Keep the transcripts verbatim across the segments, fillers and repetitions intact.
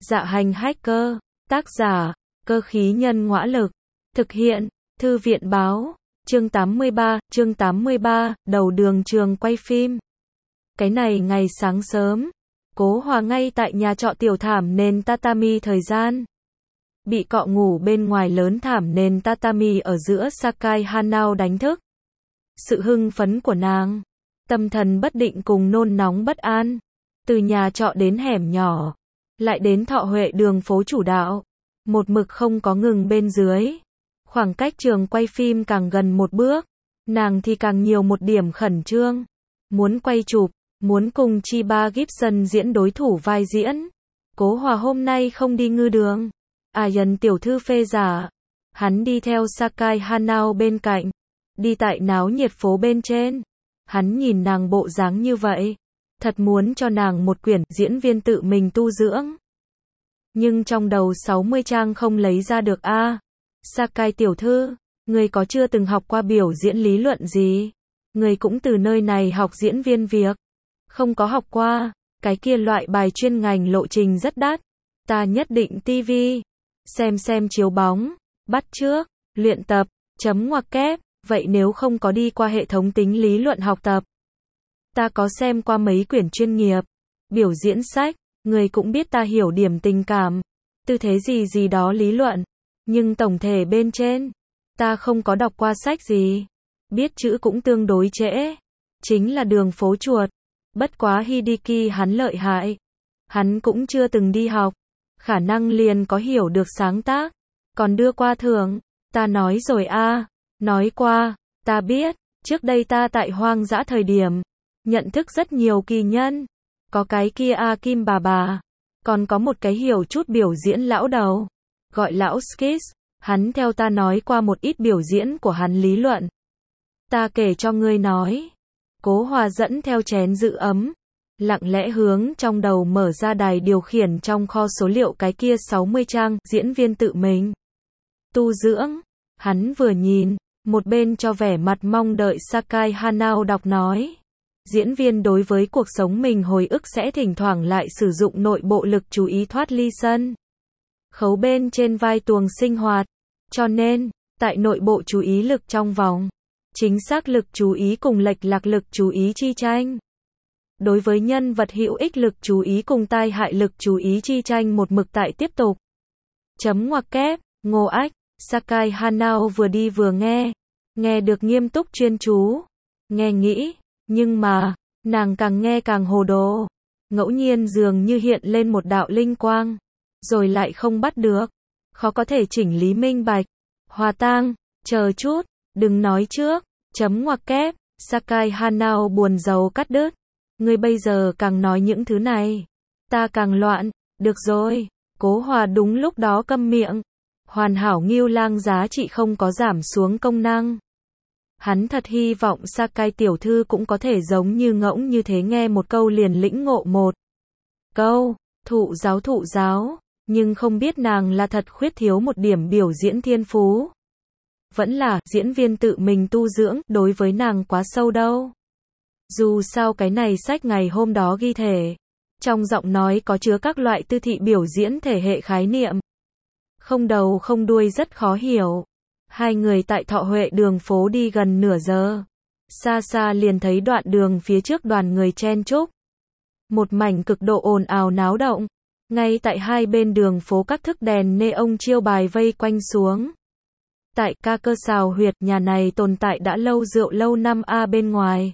Dạ hành hacker, tác giả, cơ khí nhân ngõa lực, thực hiện, thư viện báo, chương tám mươi ba, chương tám mươi ba, đầu đường trường quay phim. Cái này ngày sáng sớm, Cố Hòa ngay tại nhà trọ tiểu thảm nền tatami thời gian. Bị cọ ngủ bên ngoài lớn thảm nền tatami ở giữa Sakai Hanao đánh thức. Sự hưng phấn của nàng, tâm thần bất định cùng nôn nóng bất an. Từ nhà trọ đến hẻm nhỏ, lại đến Thọ Huệ đường phố chủ đạo, một mực không có ngừng bên dưới. Khoảng cách trường quay phim càng gần một bước, nàng thì càng nhiều một điểm khẩn trương. Muốn quay chụp, muốn cùng Chiba Gibson diễn đối thủ vai diễn. Cố Hòa hôm nay không đi ngư đường. À dần tiểu thư phê giả. Hắn đi theo Sakai Hanao bên cạnh. Đi tại náo nhiệt phố bên trên. Hắn nhìn nàng bộ dáng như vậy. Thật muốn cho nàng một quyển diễn viên tự mình tu dưỡng. Nhưng trong đầu sáu mươi trang không lấy ra được a. À, Sakai tiểu thư, người có chưa từng học qua biểu diễn lý luận gì? Người cũng từ nơi này học diễn viên việc. Không có học qua, cái kia loại bài chuyên ngành lộ trình rất đắt. Ta nhất định ti vi, xem xem chiếu bóng, bắt chước, luyện tập, chấm ngoặc kép, vậy nếu không có đi qua hệ thống tính lý luận học tập. Ta có xem qua mấy quyển chuyên nghiệp, biểu diễn sách, người cũng biết ta hiểu điểm tình cảm, tư thế gì gì đó lý luận, nhưng tổng thể bên trên, ta không có đọc qua sách gì, biết chữ cũng tương đối trễ, chính là đường phố chuột, bất quá Hideki hắn lợi hại, hắn cũng chưa từng đi học, khả năng liền có hiểu được sáng tác, còn đưa qua thưởng, ta nói rồi a, à, nói qua, ta biết, trước đây ta tại hoang dã thời điểm, nhận thức rất nhiều kỳ nhân, có cái kia A Kim bà bà, còn có một cái hiểu chút biểu diễn lão đầu, gọi lão Skis, hắn theo ta nói qua một ít biểu diễn của hắn lý luận. Ta kể cho ngươi nói. Cố Hòa dẫn theo chén giữ ấm, lặng lẽ hướng trong đầu mở ra đài điều khiển trong kho số liệu cái kia sáu mươi trang, diễn viên tự mình tu dưỡng. Hắn vừa nhìn, một bên cho vẻ mặt mong đợi Sakai Hanao đọc nói. Diễn viên đối với cuộc sống mình hồi ức sẽ thỉnh thoảng lại sử dụng nội bộ lực chú ý thoát ly sân khấu bên trên vai tuồng sinh hoạt. Cho nên, tại nội bộ chú ý lực trong vòng, chính xác lực chú ý cùng lệch lạc lực chú ý chi tranh. Đối với nhân vật hữu ích lực chú ý cùng tai hại lực chú ý chi tranh một mực tại tiếp tục. Chấm ngoặc kép, Ngô Ách, Sakai Hanao vừa đi vừa nghe. Nghe được nghiêm túc chuyên chú. Nghe nghĩ. Nhưng mà, nàng càng nghe càng hồ đồ. Ngẫu nhiên dường như hiện lên một đạo linh quang. Rồi lại không bắt được. Khó có thể chỉnh lý minh bạch. Hòa tang, chờ chút, đừng nói trước. Chấm ngoặc kép, Sakai Hanao buồn rầu cắt đứt. Ngươi bây giờ càng nói những thứ này. Ta càng loạn, được rồi. Cố Hòa đúng lúc đó câm miệng. Hoàn hảo Ngưu Lang giá trị không có giảm xuống công năng. Hắn thật hy vọng Sakai tiểu thư cũng có thể giống như ngỗng như thế nghe một câu liền lĩnh ngộ một câu, thụ giáo thụ giáo, nhưng không biết nàng là thật khuyết thiếu một điểm biểu diễn thiên phú. Vẫn là diễn viên tự mình tu dưỡng đối với nàng quá sâu đâu. Dù sao cái này sách ngày hôm đó ghi thể, trong giọng nói có chứa các loại tư thị biểu diễn thể hệ khái niệm. Không đầu không đuôi rất khó hiểu. Hai người tại Thọ Huệ đường phố đi gần nửa giờ. Xa xa liền thấy đoạn đường phía trước đoàn người chen chúc. Một mảnh cực độ ồn ào náo động. Ngay tại hai bên đường phố các thức đèn neon chiêu bài vây quanh xuống. Tại ca cơ xào huyệt nhà này tồn tại đã lâu rượu lâu năm A bên ngoài.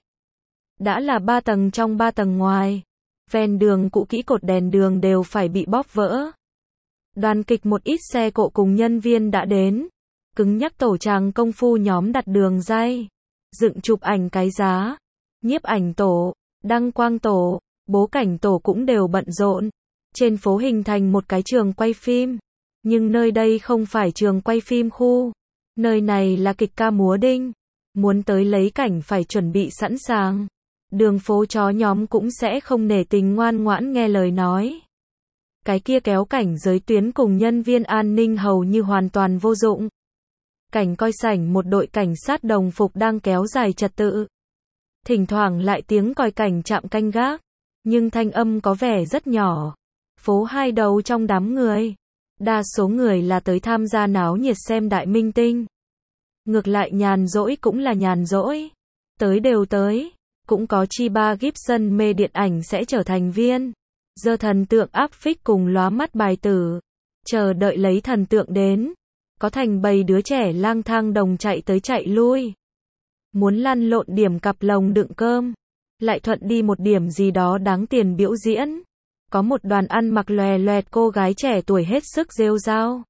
Đã là ba tầng trong ba tầng ngoài. Ven đường cũ kỹ cột đèn đường đều phải bị bóp vỡ. Đoàn kịch một ít xe cộ cùng nhân viên đã đến. Cứng nhắc tổ chàng công phu nhóm đặt đường dây, dựng chụp ảnh cái giá, nhiếp ảnh tổ, đăng quang tổ, bố cảnh tổ cũng đều bận rộn. Trên phố hình thành một cái trường quay phim, nhưng nơi đây không phải trường quay phim khu, nơi này là kịch ca múa đinh, muốn tới lấy cảnh phải chuẩn bị sẵn sàng. Đường phố chó nhóm cũng sẽ không nể tình ngoan ngoãn nghe lời nói. Cái kia kéo cảnh giới tuyến cùng nhân viên an ninh hầu như hoàn toàn vô dụng. Cảnh coi sảnh một đội cảnh sát đồng phục đang kéo dài trật tự. Thỉnh thoảng lại tiếng còi cảnh chạm canh gác, nhưng thanh âm có vẻ rất nhỏ. phố hai đầu trong đám người. Đa số người là tới tham gia náo nhiệt xem đại minh tinh. Ngược lại nhàn rỗi cũng là nhàn rỗi. Tới đều tới. Cũng có chi ba Gibson mê điện ảnh sẽ trở thành viên. Giơ thần tượng áp phích cùng lóa mắt bài tử. Chờ đợi lấy thần tượng đến. Có thành bầy đứa trẻ lang thang đồng chạy tới chạy lui. Muốn lăn lộn điểm cặp lồng đựng cơm. Lại thuận đi một điểm gì đó đáng tiền biểu diễn. Có một đoàn ăn mặc lòe loẹt cô gái trẻ tuổi hết sức rêu rao.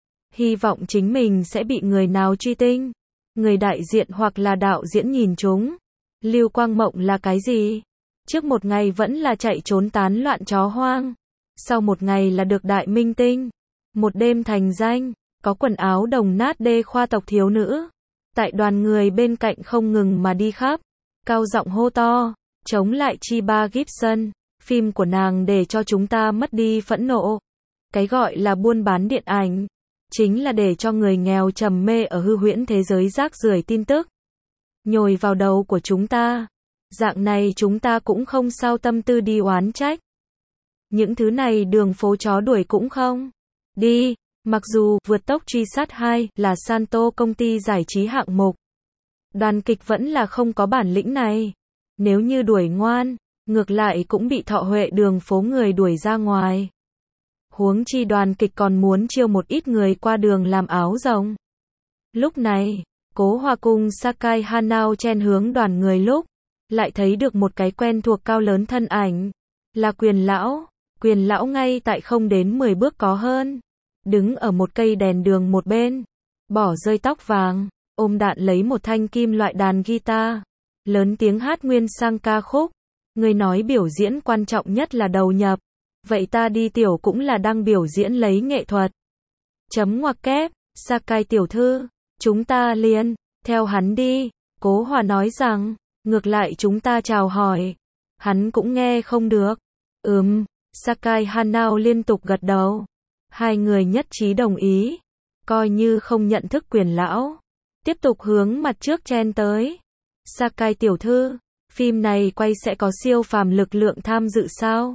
Hy vọng chính mình sẽ bị người nào truy tinh. Người đại diện hoặc là đạo diễn nhìn chúng. Lưu Quang Mộng là cái gì? Trước một ngày vẫn là chạy trốn tán loạn chó hoang. Sau một ngày là được đại minh tinh. Một đêm thành danh. Có quần áo đồng nát đê khoa tộc thiếu nữ. Tại đoàn người bên cạnh không ngừng mà đi khắp. Cao giọng hô to. Chống lại chi ba Gibson. Phim của nàng để cho chúng ta mất đi phẫn nộ. Cái gọi là buôn bán điện ảnh. Chính là để cho người nghèo trầm mê ở hư huyễn thế giới rác rưởi tin tức. Nhồi vào đầu của chúng ta. Dạng này chúng ta cũng không sao tâm tư đi oán trách. Những thứ này đường phố chó đuổi cũng không. Đi. Mặc dù Vượt tốc truy sát hai là Santo công ty giải trí hạng mục. Đoàn kịch vẫn là không có bản lĩnh này. Nếu như đuổi ngoan, ngược lại cũng bị Thọ Huệ đường phố người đuổi ra ngoài. Huống chi đoàn kịch còn muốn chiêu một ít người qua đường làm áo rồng. Lúc này, Cố Hòa cùng Sakai Hanao chen hướng đoàn người lúc, lại thấy được một cái quen thuộc cao lớn thân ảnh. Là Quyền lão. Quyền lão ngay tại không đến mười bước có hơn. Đứng ở một cây đèn đường một bên. Bỏ rơi tóc vàng. Ôm đạn lấy một thanh kim loại đàn guitar. Lớn tiếng hát nguyên sang ca khúc. Người nói biểu diễn quan trọng nhất là đầu nhập. Vậy ta đi tiểu cũng là đang biểu diễn lấy nghệ thuật. Chấm ngoặc kép. Sakai tiểu thư. Chúng ta liền. Theo hắn đi. Cố Hòa nói rằng. Ngược lại chúng ta chào hỏi. Hắn cũng nghe không được. Ừm. Sakai Hanao liên tục gật đầu. Hai người nhất trí đồng ý. Coi như không nhận thức Quyền lão. Tiếp tục hướng mặt trước chen tới. Sakai tiểu thư. Phim này quay sẽ có siêu phàm lực lượng tham dự sao?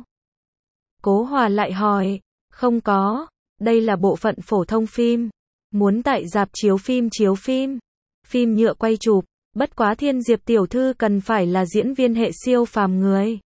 Cố Hòa lại hỏi. Không có. Đây là bộ phận phổ thông phim. Muốn tại rạp chiếu phim chiếu phim. Phim nhựa quay chụp. Bất quá Thiên Diệp tiểu thư cần phải là diễn viên hệ siêu phàm người.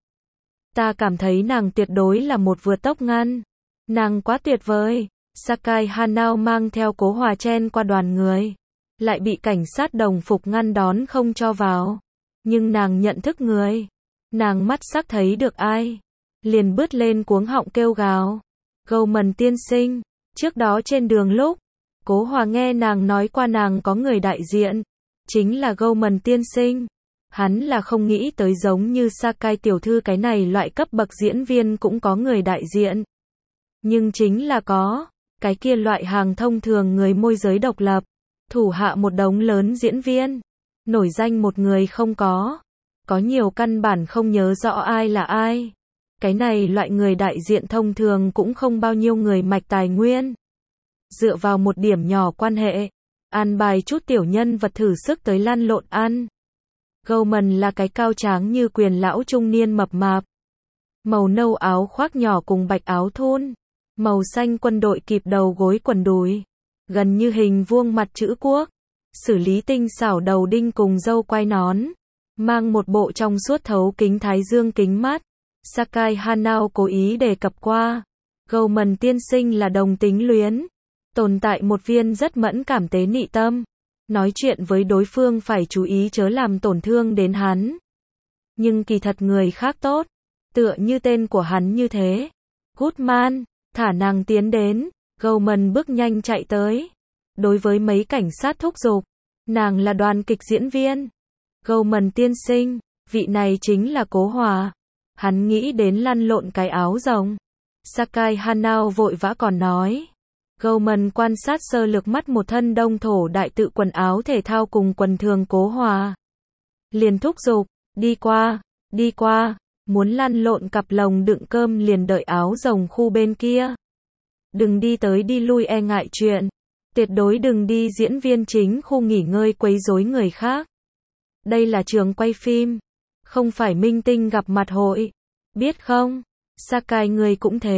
Ta cảm thấy nàng tuyệt đối là một vượt tốc ngăn. Nàng quá tuyệt vời. Sakai Hanao mang theo Cố Hòa chen qua đoàn người. Lại bị cảnh sát đồng phục ngăn đón không cho vào. Nhưng nàng nhận thức người. Nàng mắt sắc thấy được ai. Liền bứt lên cuống họng kêu gào. Goldman tiên sinh. Trước đó trên đường lúc. Cố Hòa nghe nàng nói qua nàng có người đại diện. Chính là Goldman tiên sinh. Hắn là không nghĩ tới giống như Sakai tiểu thư cái này loại cấp bậc diễn viên cũng có người đại diện. Nhưng chính là có. Cái kia loại hàng thông thường người môi giới độc lập. Thủ hạ một đống lớn diễn viên. Nổi danh một người không có. Có nhiều căn bản không nhớ rõ ai là ai. Cái này loại người đại diện thông thường cũng không bao nhiêu người mạch tài nguyên. Dựa vào một điểm nhỏ quan hệ. An bài chút tiểu nhân vật thử sức tới lăn lộn ăn. Goldman là cái cao tráng như Quyền lão trung niên mập mạp. Màu nâu áo khoác nhỏ cùng bạch áo thun. Màu xanh quân đội kịp đầu gối quần đùi. Gần như hình vuông mặt chữ quốc. Xử lý tinh xảo đầu đinh cùng râu quai nón. Mang một bộ trong suốt thấu kính thái dương kính mát. Sakai Hanao cố ý đề cập qua. Goldman tiên sinh là đồng tính luyến. Tồn tại một viên rất mẫn cảm tế nị tâm. Nói chuyện với đối phương phải chú ý chớ làm tổn thương đến hắn. Nhưng kỳ thật người khác tốt. Tựa như tên của hắn như thế. Goodman. Thả nàng tiến đến. Goldman bước nhanh chạy tới. Đối với mấy cảnh sát thúc giục. Nàng là đoàn kịch diễn viên. Goldman tiên sinh. Vị này chính là Cố Hòa. Hắn nghĩ đến lăn lộn cái áo rồng. Sakai Hanao vội vã còn nói. Goldman quan sát sơ lược mắt một thân đông thổ đại tự quần áo thể thao cùng quần thường Cố Hòa. Liền thúc giục. Đi qua. Đi qua. Muốn lăn lộn cặp lồng đựng cơm liền đợi áo rồng khu bên kia. Đừng đi tới đi lui e ngại chuyện. Tuyệt đối đừng đi diễn viên chính khu nghỉ ngơi quấy rối người khác. Đây là trường quay phim. Không phải minh tinh gặp mặt hội. Biết không? Sakai người cũng thế.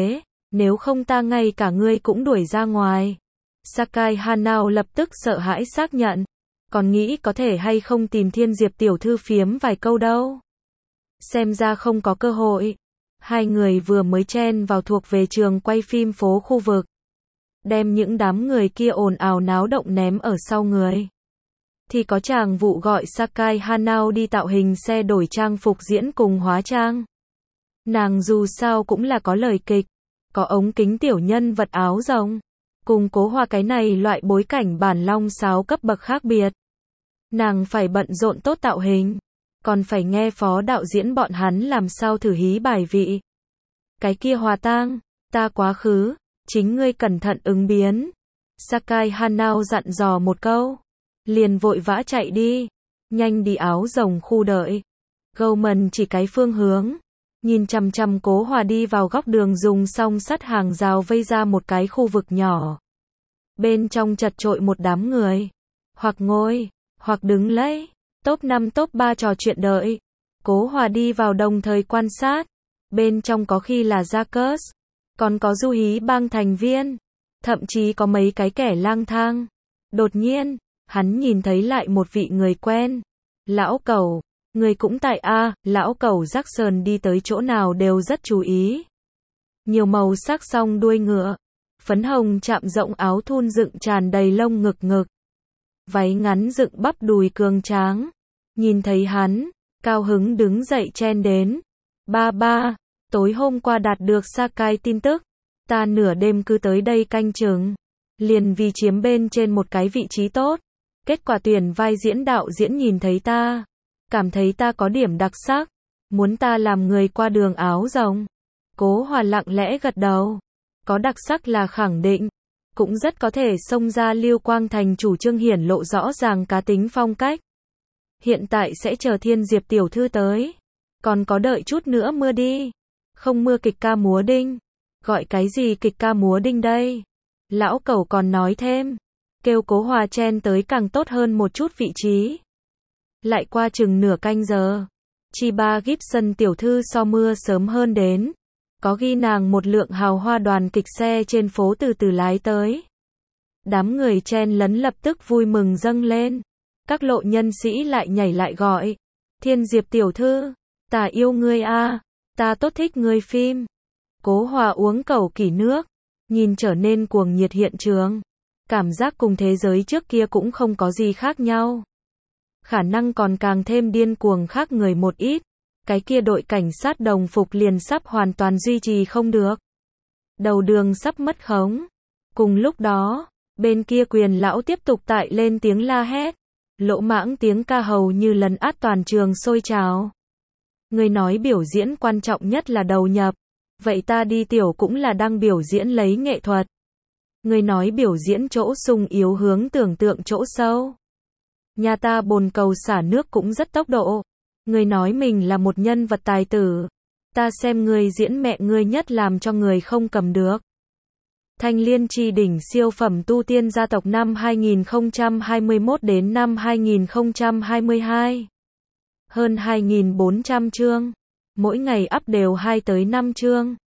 Nếu không ta ngay cả ngươi cũng đuổi ra ngoài. Sakai Hanao lập tức sợ hãi xác nhận. Còn nghĩ có thể hay không tìm Thiên Diệp tiểu thư phiếm vài câu đâu. Xem ra không có cơ hội. Hai người vừa mới chen vào thuộc về trường quay phim phố khu vực. Đem những đám người kia ồn ào náo động ném ở sau người. Thì có chàng vụ gọi Sakai Hanao đi tạo hình xe đổi trang phục diễn cùng hóa trang. Nàng dù sao cũng là có lời kịch. Có ống kính tiểu nhân vật áo rồng. Cùng Cố Hoa cái này loại bối cảnh bản long sáo cấp bậc khác biệt. Nàng phải bận rộn tốt tạo hình. Còn phải nghe phó đạo diễn bọn hắn làm sao thử hí bài vị. Cái kia Hòa Tang, ta quá khứ, chính ngươi cẩn thận ứng biến. Sakai Hanao dặn dò một câu. Liền vội vã chạy đi. Nhanh đi áo rồng khu đợi. Goldman chỉ cái phương hướng. Nhìn chằm chằm Cố Hòa đi vào góc đường dùng song sắt hàng rào vây ra một cái khu vực nhỏ. Bên trong chật chội một đám người. Hoặc ngồi, hoặc đứng lấy. Top năm top ba trò chuyện đợi. Cố Hòa đi vào đồng thời quan sát. Bên trong có khi là Jacques. Còn có du hí bang thành viên. Thậm chí có mấy cái kẻ lang thang. Đột nhiên, hắn nhìn thấy lại một vị người quen. Lão Cẩu. Người cũng tại A, lão Cẩu Jackson đi tới chỗ nào đều rất chú ý. Nhiều màu sắc song đuôi ngựa. Phấn hồng chạm rộng áo thun dựng tràn đầy lông ngực ngực. Váy ngắn dựng bắp đùi cường tráng. Nhìn thấy hắn, cao hứng đứng dậy chen đến. Ba ba, tối hôm qua đạt được Sakai tin tức. Ta nửa đêm cứ tới đây canh chừng. Liền vì chiếm bên trên một cái vị trí tốt. Kết quả tuyển vai diễn đạo diễn nhìn thấy ta. Cảm thấy ta có điểm đặc sắc. Muốn ta làm người qua đường áo rồng. Cố Hòa lặng lẽ gật đầu. Có đặc sắc là khẳng định. Cũng rất có thể xông ra Lưu Quang Thành chủ trương hiển lộ rõ ràng cá tính phong cách. Hiện tại sẽ chờ Thiên Diệp tiểu thư tới. Còn có đợi chút nữa mưa đi. Không mưa kịch ca múa đinh. Gọi cái gì kịch ca múa đinh đây? Lão Cẩu còn nói thêm. Kêu Cố Hòa chen tới càng tốt hơn một chút vị trí. Lại qua chừng nửa canh giờ. Chiba Gibson tiểu thư so mưa sớm hơn đến. Có ghi nàng một lượng hào hoa đoàn kịch xe trên phố từ từ lái tới. Đám người chen lấn lập tức vui mừng dâng lên. Các lộ nhân sĩ lại nhảy lại gọi. Thiên Diệp tiểu thư, ta yêu ngươi a, ta tốt thích ngươi phim. Cố Hòa uống cẩu kỷ nước. Nhìn trở nên cuồng nhiệt hiện trường. Cảm giác cùng thế giới trước kia cũng không có gì khác nhau. Khả năng còn càng thêm điên cuồng khác người một ít. Cái kia đội cảnh sát đồng phục liền sắp hoàn toàn duy trì không được. Đầu đường sắp mất khống. Cùng lúc đó, bên kia Quyền lão tiếp tục tại lên tiếng la hét. Lỗ mãng tiếng ca hầu như lấn át toàn trường sôi trào. Người nói biểu diễn quan trọng nhất là đầu nhập. Vậy ta đi tiểu cũng là đang biểu diễn lấy nghệ thuật. Người nói biểu diễn chỗ sung yếu hướng tưởng tượng chỗ sâu. Nhà ta bồn cầu xả nước cũng rất tốc độ. Người nói mình là một nhân vật tài tử. Ta xem người diễn mẹ ngươi nhất làm cho người không cầm được. Thanh Liên chi đỉnh siêu phẩm tu tiên gia tộc năm hai nghìn không trăm hai mươi mốt đến năm hai nghìn không trăm hai mươi hai. Hơn hai nghìn bốn trăm chương. Mỗi ngày up đều hai tới năm chương.